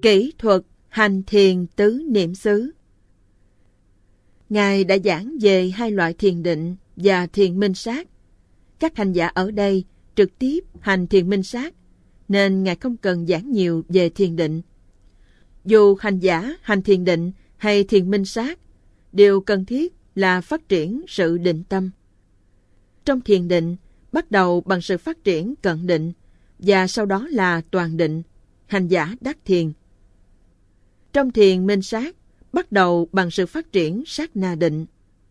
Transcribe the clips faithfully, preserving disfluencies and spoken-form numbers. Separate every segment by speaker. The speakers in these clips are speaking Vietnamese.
Speaker 1: Kỹ thuật hành thiền tứ niệm xứ. Ngài đã giảng về hai loại thiền định và thiền minh sát. Các hành giả ở đây trực tiếp hành thiền minh sát, nên Ngài không cần giảng nhiều về thiền định. Dù hành giả hành thiền định hay thiền minh sát, điều cần thiết là phát triển sự định tâm. Trong thiền định, bắt đầu bằng sự phát triển cận định, và sau đó là toàn định, hành giả đắc thiền. Trong thiền minh sát, bắt đầu bằng sự phát triển sát na định.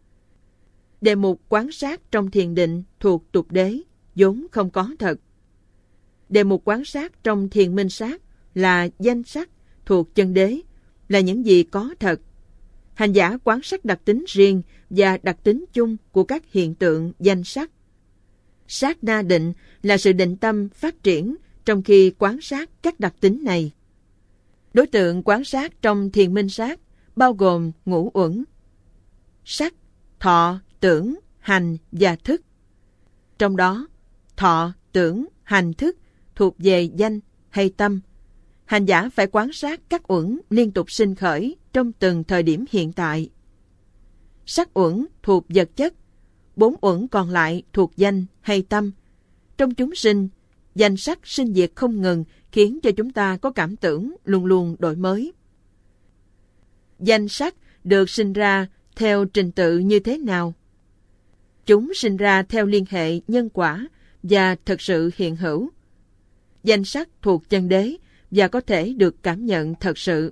Speaker 1: Đề mục quán sát trong thiền định thuộc tục đế, vốn không có thật. Đề mục quán sát trong thiền minh sát là danh sắc thuộc chân đế, là những gì có thật. Hành giả quán sát đặc tính riêng và đặc tính chung của các hiện tượng danh sắc. Sát na định là sự định tâm phát triển trong khi quán sát các đặc tính này. Đối tượng quán sát trong thiền minh sát bao gồm ngũ uẩn: sắc, thọ, tưởng, hành và thức. Trong đó, thọ, tưởng, hành, thức thuộc về danh hay tâm. Hành giả phải quán sát các uẩn liên tục sinh khởi trong từng thời điểm hiện tại. Sắc uẩn thuộc vật chất, bốn uẩn còn lại thuộc danh hay tâm. Trong chúng sinh, danh sắc sinh diệt không ngừng, khiến cho chúng ta có cảm tưởng luôn luôn đổi mới. Danh sắc được sinh ra theo trình tự như thế nào? Chúng sinh ra theo liên hệ nhân quả và thực sự hiện hữu. Danh sắc thuộc chân đế và có thể được cảm nhận thật sự.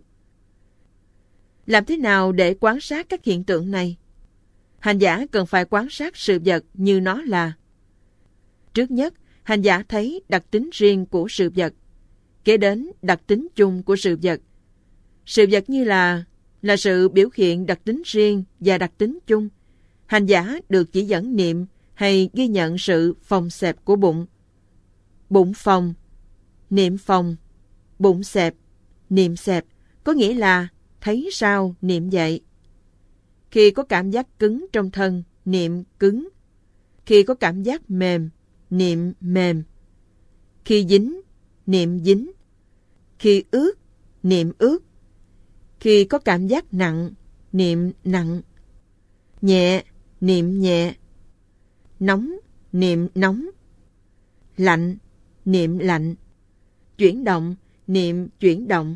Speaker 1: Làm thế nào để quan sát các hiện tượng này? Hành giả cần phải quan sát sự vật như nó là. Trước nhất, hành giả thấy đặc tính riêng của sự vật, kế đến đặc tính chung của sự vật. Sự vật như là là sự biểu hiện đặc tính riêng và đặc tính chung. Hành giả được chỉ dẫn niệm hay ghi nhận sự phồng xẹp của bụng. Bụng phồng, niệm phồng, bụng xẹp, niệm xẹp, có nghĩa là thấy sao niệm vậy. Khi có cảm giác cứng trong thân, niệm cứng. Khi có cảm giác mềm, niệm mềm. Khi dính, niệm dính. Khi ướt, niệm ướt. Khi có cảm giác nặng, niệm nặng. Nhẹ, niệm nhẹ. Nóng, niệm nóng. Lạnh, niệm lạnh. Chuyển động, niệm chuyển động.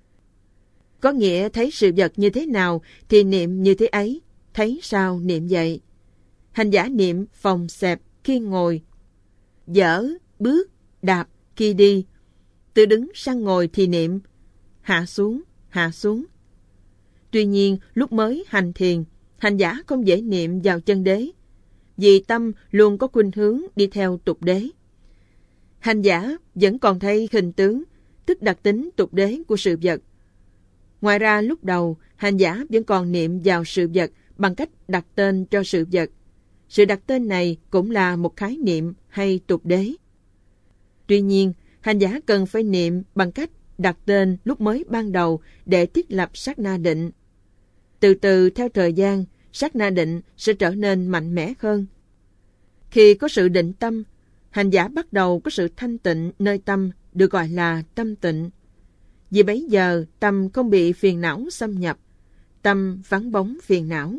Speaker 1: Có nghĩa thấy sự vật như thế nào thì niệm như thế ấy, thấy sao niệm vậy. Hành giả niệm phồng xẹp khi ngồi, dở, bước, đạp khi đi. Từ đứng sang ngồi thì niệm, hạ xuống, hạ xuống. Tuy nhiên, lúc mới hành thiền, hành giả không dễ niệm vào chân đế, vì tâm luôn có khuynh hướng đi theo tục đế. Hành giả vẫn còn thấy hình tướng, tức đặc tính tục đế của sự vật. Ngoài ra, lúc đầu, hành giả vẫn còn niệm vào sự vật bằng cách đặt tên cho sự vật. Sự đặt tên này cũng là một khái niệm hay tục đế. Tuy nhiên, hành giả cần phải niệm bằng cách đặt tên lúc mới ban đầu để thiết lập sát na định. Từ từ theo thời gian, sát na định sẽ trở nên mạnh mẽ hơn. Khi có sự định tâm, hành giả bắt đầu có sự thanh tịnh nơi tâm, được gọi là tâm tịnh. Vì bấy giờ tâm không bị phiền não xâm nhập, tâm vắng bóng phiền não.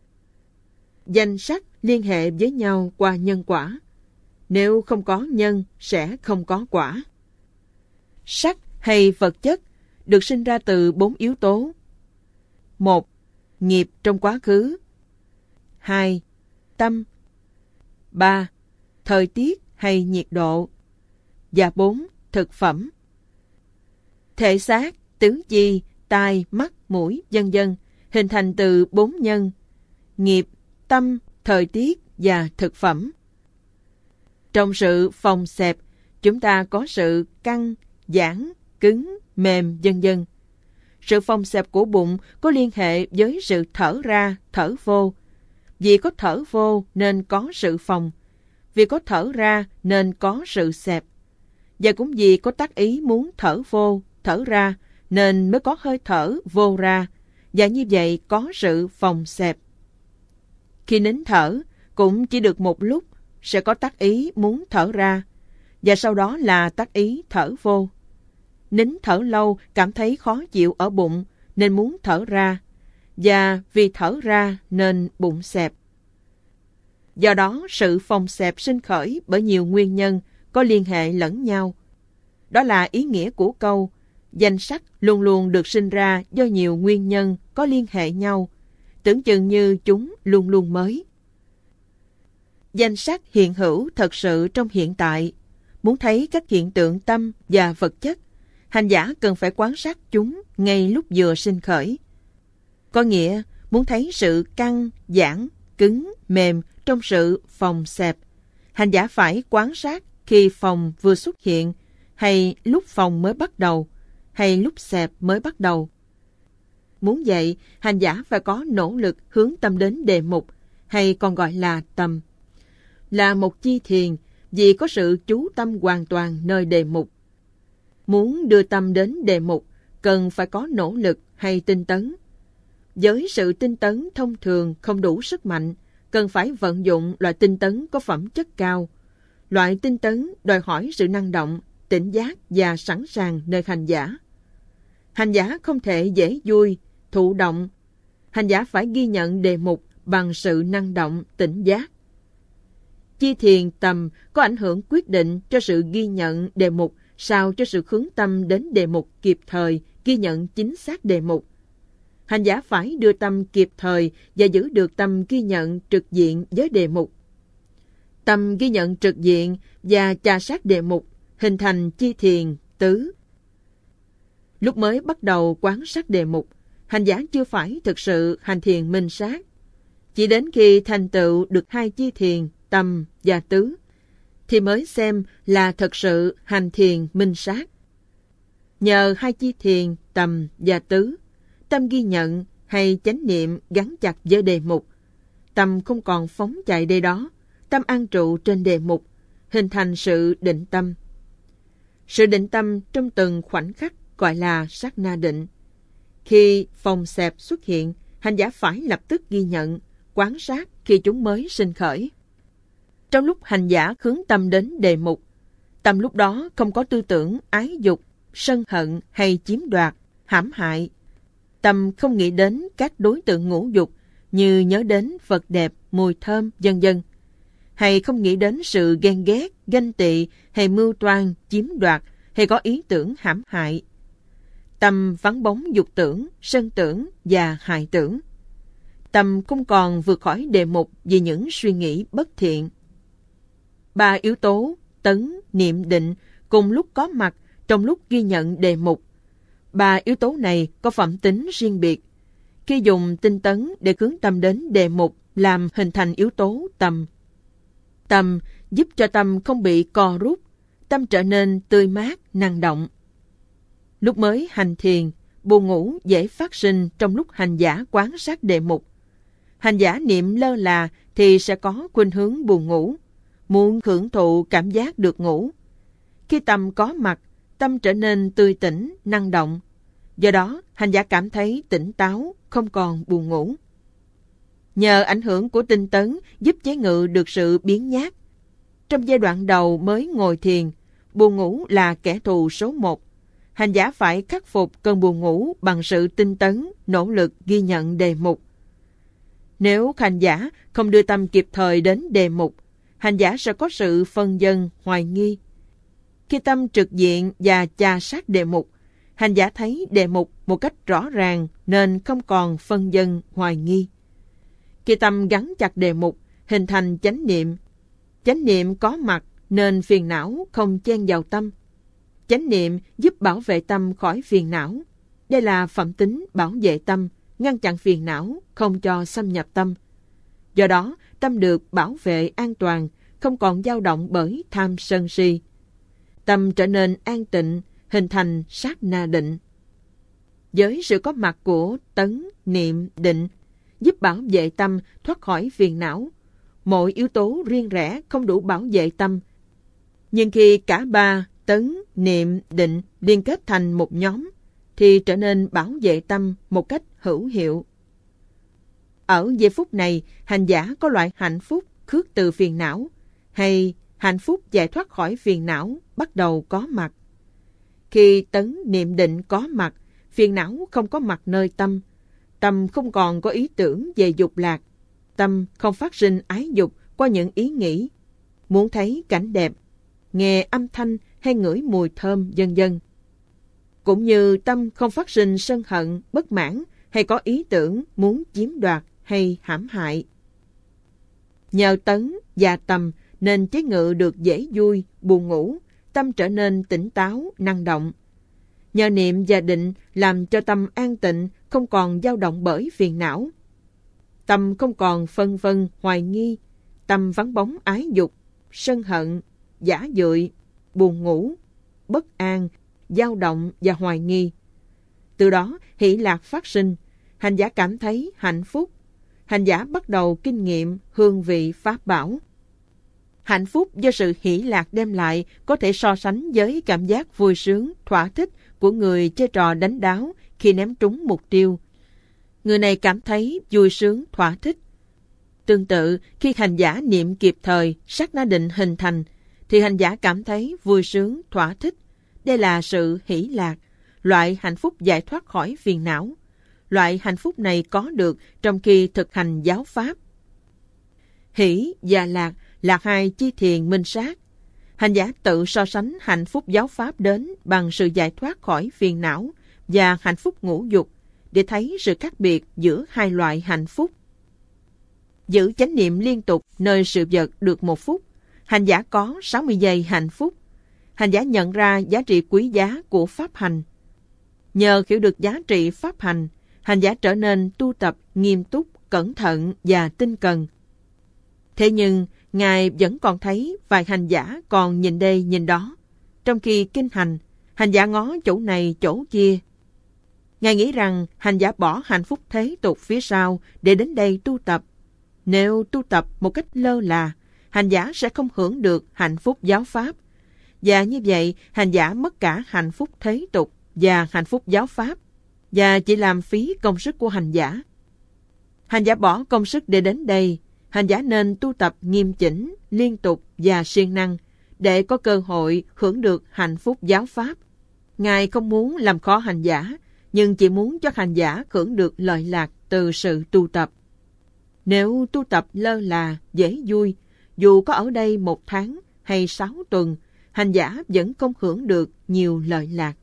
Speaker 1: Danh sắc liên hệ với nhau qua nhân quả. Nếu không có nhân, sẽ không có quả. Sắc hay vật chất được sinh ra từ bốn yếu tố. Một, nghiệp trong quá khứ. Hai, tâm. Ba, thời tiết hay nhiệt độ. Và bốn, thực phẩm. Thể xác, tứ chi, tai, mắt, mũi, vân vân hình thành từ bốn nhân: nghiệp, tâm, thời tiết và thực phẩm. Trong sự phồng xẹp, chúng ta có sự căng, giãn, cứng, mềm, vân vân. Sự phồng xẹp của bụng có liên hệ với sự thở ra, thở vô. Vì có thở vô nên có sự phồng. Vì có thở ra nên có sự xẹp. Và cũng vì có tác ý muốn thở vô, thở ra nên mới có hơi thở vô ra. Và như vậy có sự phồng xẹp. Khi nín thở, cũng chỉ được một lúc sẽ có tác ý muốn thở ra, và sau đó là tác ý thở vô. nín thở lâu cảm thấy khó chịu ở bụng nên muốn thở ra, và vì thở ra nên bụng xẹp. Do đó, sự phòng xẹp sinh khởi bởi nhiều nguyên nhân có liên hệ lẫn nhau. Đó là ý nghĩa của câu, danh sách luôn luôn được sinh ra do nhiều nguyên nhân có liên hệ nhau, tưởng chừng như chúng luôn luôn mới. Danh sách hiện hữu thật sự trong hiện tại. Muốn thấy các hiện tượng tâm và vật chất, hành giả cần phải quan sát chúng ngay lúc vừa sinh khởi. Có nghĩa, muốn thấy sự căng, giãn, cứng, mềm trong sự phòng xẹp, hành giả phải quan sát khi phòng vừa xuất hiện, hay lúc phòng mới bắt đầu, hay lúc xẹp mới bắt đầu. Muốn vậy, hành giả phải có nỗ lực hướng tâm đến đề mục, hay còn gọi là tâm. Là một chi thiền, vì có sự chú tâm hoàn toàn nơi đề mục. Muốn đưa tâm đến đề mục, cần phải có nỗ lực hay tinh tấn. Với sự tinh tấn thông thường không đủ sức mạnh, cần phải vận dụng loại tinh tấn có phẩm chất cao. Loại tinh tấn đòi hỏi sự năng động, tỉnh giác và sẵn sàng nơi hành giả. Hành giả không thể dễ vui, thụ động. Hành giả phải ghi nhận đề mục bằng sự năng động, tỉnh giác. Chi thiền tầm có ảnh hưởng quyết định cho sự ghi nhận đề mục, sao cho sự hướng tâm đến đề mục kịp thời, ghi nhận chính xác đề mục. Hành giả phải đưa tâm kịp thời và giữ được tâm ghi nhận trực diện với đề mục. Tâm ghi nhận trực diện và chà sát đề mục hình thành chi thiền tứ. Lúc mới bắt đầu quán sát đề mục, hành giả chưa phải thực sự hành thiền minh sát. Chỉ đến khi thành tựu được hai chi thiền tâm và tứ, thì mới xem là thật sự hành thiền minh sát. Nhờ hai chi thiền tâm và tứ, tâm ghi nhận hay chánh niệm gắn chặt với đề mục. Tâm không còn phóng chạy đây đó, tâm an trụ trên đề mục, hình thành sự định tâm. Sự định tâm trong từng khoảnh khắc gọi là sát na định. Khi phòng xẹp xuất hiện, hành giả phải lập tức ghi nhận, quan sát khi chúng mới sinh khởi. Trong lúc hành giả hướng tâm đến đề mục, tâm lúc đó không có tư tưởng ái dục, sân hận hay chiếm đoạt, hãm hại. Tâm không nghĩ đến các đối tượng ngũ dục như nhớ đến vật đẹp, mùi thơm, vân vân, hay không nghĩ đến sự ghen ghét, ganh tị hay mưu toan, chiếm đoạt hay có ý tưởng hãm hại. Tâm vắng bóng dục tưởng, sân tưởng và hại tưởng. Tâm không còn vượt khỏi đề mục vì những suy nghĩ bất thiện. Ba yếu tố tấn, niệm, định cùng lúc có mặt trong lúc ghi nhận đề mục. Ba yếu tố này có phẩm tính riêng biệt. Khi dùng tinh tấn để hướng tâm đến đề mục làm hình thành yếu tố tâm. Tâm giúp cho tâm không bị co rút, tâm trở nên tươi mát, năng động. Lúc mới hành thiền, buồn ngủ dễ phát sinh trong lúc hành giả quán sát đề mục. Hành giả niệm lơ là thì sẽ có khuynh hướng buồn ngủ, muốn hưởng thụ cảm giác được ngủ. Khi tâm có mặt, tâm trở nên tươi tỉnh, năng động. Do đó, hành giả cảm thấy tỉnh táo, không còn buồn ngủ. Nhờ ảnh hưởng của tinh tấn giúp chế ngự được sự biếng nhác. Trong giai đoạn đầu mới ngồi thiền, buồn ngủ là kẻ thù số một. Hành giả phải khắc phục cơn buồn ngủ bằng sự tinh tấn, nỗ lực ghi nhận đề mục. Nếu hành giả không đưa tâm kịp thời đến đề mục, hành giả sẽ có sự phân vân, hoài nghi. Khi tâm trực diện và chà sát đề mục, hành giả thấy đề mục một cách rõ ràng nên không còn phân vân, hoài nghi. Khi tâm gắn chặt đề mục, hình thành chánh niệm. Chánh niệm có mặt nên phiền não không chen vào tâm. Chánh niệm giúp bảo vệ tâm khỏi phiền não. Đây là phẩm tính bảo vệ tâm, ngăn chặn phiền não, không cho xâm nhập tâm. Do đó, tâm được bảo vệ an toàn, không còn dao động bởi tham sân si. Tâm trở nên an tịnh, hình thành sát na định. Với sự có mặt của tấn, niệm, định, giúp bảo vệ tâm thoát khỏi phiền não. Mỗi yếu tố riêng rẽ không đủ bảo vệ tâm. Nhưng khi cả ba, tấn, niệm, định liên kết thành một nhóm, thì trở nên bảo vệ tâm một cách hữu hiệu. Ở giây phút này, hành giả có loại hạnh phúc khước từ phiền não, hay hạnh phúc giải thoát khỏi phiền não bắt đầu có mặt. Khi tấn niệm định có mặt, phiền não không có mặt nơi tâm. Tâm không còn có ý tưởng về dục lạc. Tâm không phát sinh ái dục qua những ý nghĩ, muốn thấy cảnh đẹp, nghe âm thanh hay ngửi mùi thơm, vân vân. Cũng như tâm không phát sinh sân hận, bất mãn hay có ý tưởng muốn chiếm đoạt hay hãm hại. Nhờ tấn và tầm nên chế ngự được dễ vui, buồn ngủ, tâm trở nên tỉnh táo, năng động. Nhờ niệm và định làm cho tâm an tịnh, không còn dao động bởi phiền não. Tâm không còn phân vân, hoài nghi, tâm vắng bóng ái dục, sân hận, giả dưỡi, buồn ngủ, bất an, dao động và hoài nghi. Từ đó hỷ lạc phát sinh, hành giả cảm thấy hạnh phúc. Hành giả bắt đầu kinh nghiệm hương vị pháp bảo. Hạnh phúc do sự hỷ lạc đem lại có thể so sánh với cảm giác vui sướng, thỏa thích của người chơi trò đánh đáo khi ném trúng mục tiêu. Người này cảm thấy vui sướng, thỏa thích. Tương tự, khi hành giả niệm kịp thời, sát na định hình thành, thì hành giả cảm thấy vui sướng, thỏa thích. Đây là sự hỷ lạc, loại hạnh phúc giải thoát khỏi phiền não. Loại hạnh phúc này có được trong khi thực hành giáo pháp. Hỷ và lạc là hai chi thiền minh sát. Hành giả tự so sánh hạnh phúc giáo pháp đến bằng sự giải thoát khỏi phiền não và hạnh phúc ngũ dục để thấy sự khác biệt giữa hai loại hạnh phúc. Giữ chánh niệm liên tục nơi sự vật được một phút, hành giả có sáu mươi giây hạnh phúc. Hành giả nhận ra giá trị quý giá của pháp hành. Nhờ hiểu được giá trị pháp hành, hành giả trở nên tu tập nghiêm túc, cẩn thận và tinh cần. Thế nhưng, Ngài vẫn còn thấy vài hành giả còn nhìn đây nhìn đó. Trong khi kinh hành, hành giả ngó chỗ này chỗ kia. Ngài nghĩ rằng hành giả bỏ hạnh phúc thế tục phía sau để đến đây tu tập. Nếu tu tập một cách lơ là, hành giả sẽ không hưởng được hạnh phúc giáo pháp. Và như vậy, hành giả mất cả hạnh phúc thế tục và hạnh phúc giáo pháp, và chỉ làm phí công sức của hành giả. Hành giả bỏ công sức để đến đây, hành giả nên tu tập nghiêm chỉnh, liên tục và siêng năng để có cơ hội hưởng được hạnh phúc giáo pháp. Ngài không muốn làm khó hành giả, nhưng chỉ muốn cho hành giả hưởng được lợi lạc từ sự tu tập. Nếu tu tập lơ là, dễ vui, dù có ở đây một tháng hay sáu tuần, hành giả vẫn không hưởng được nhiều lợi lạc.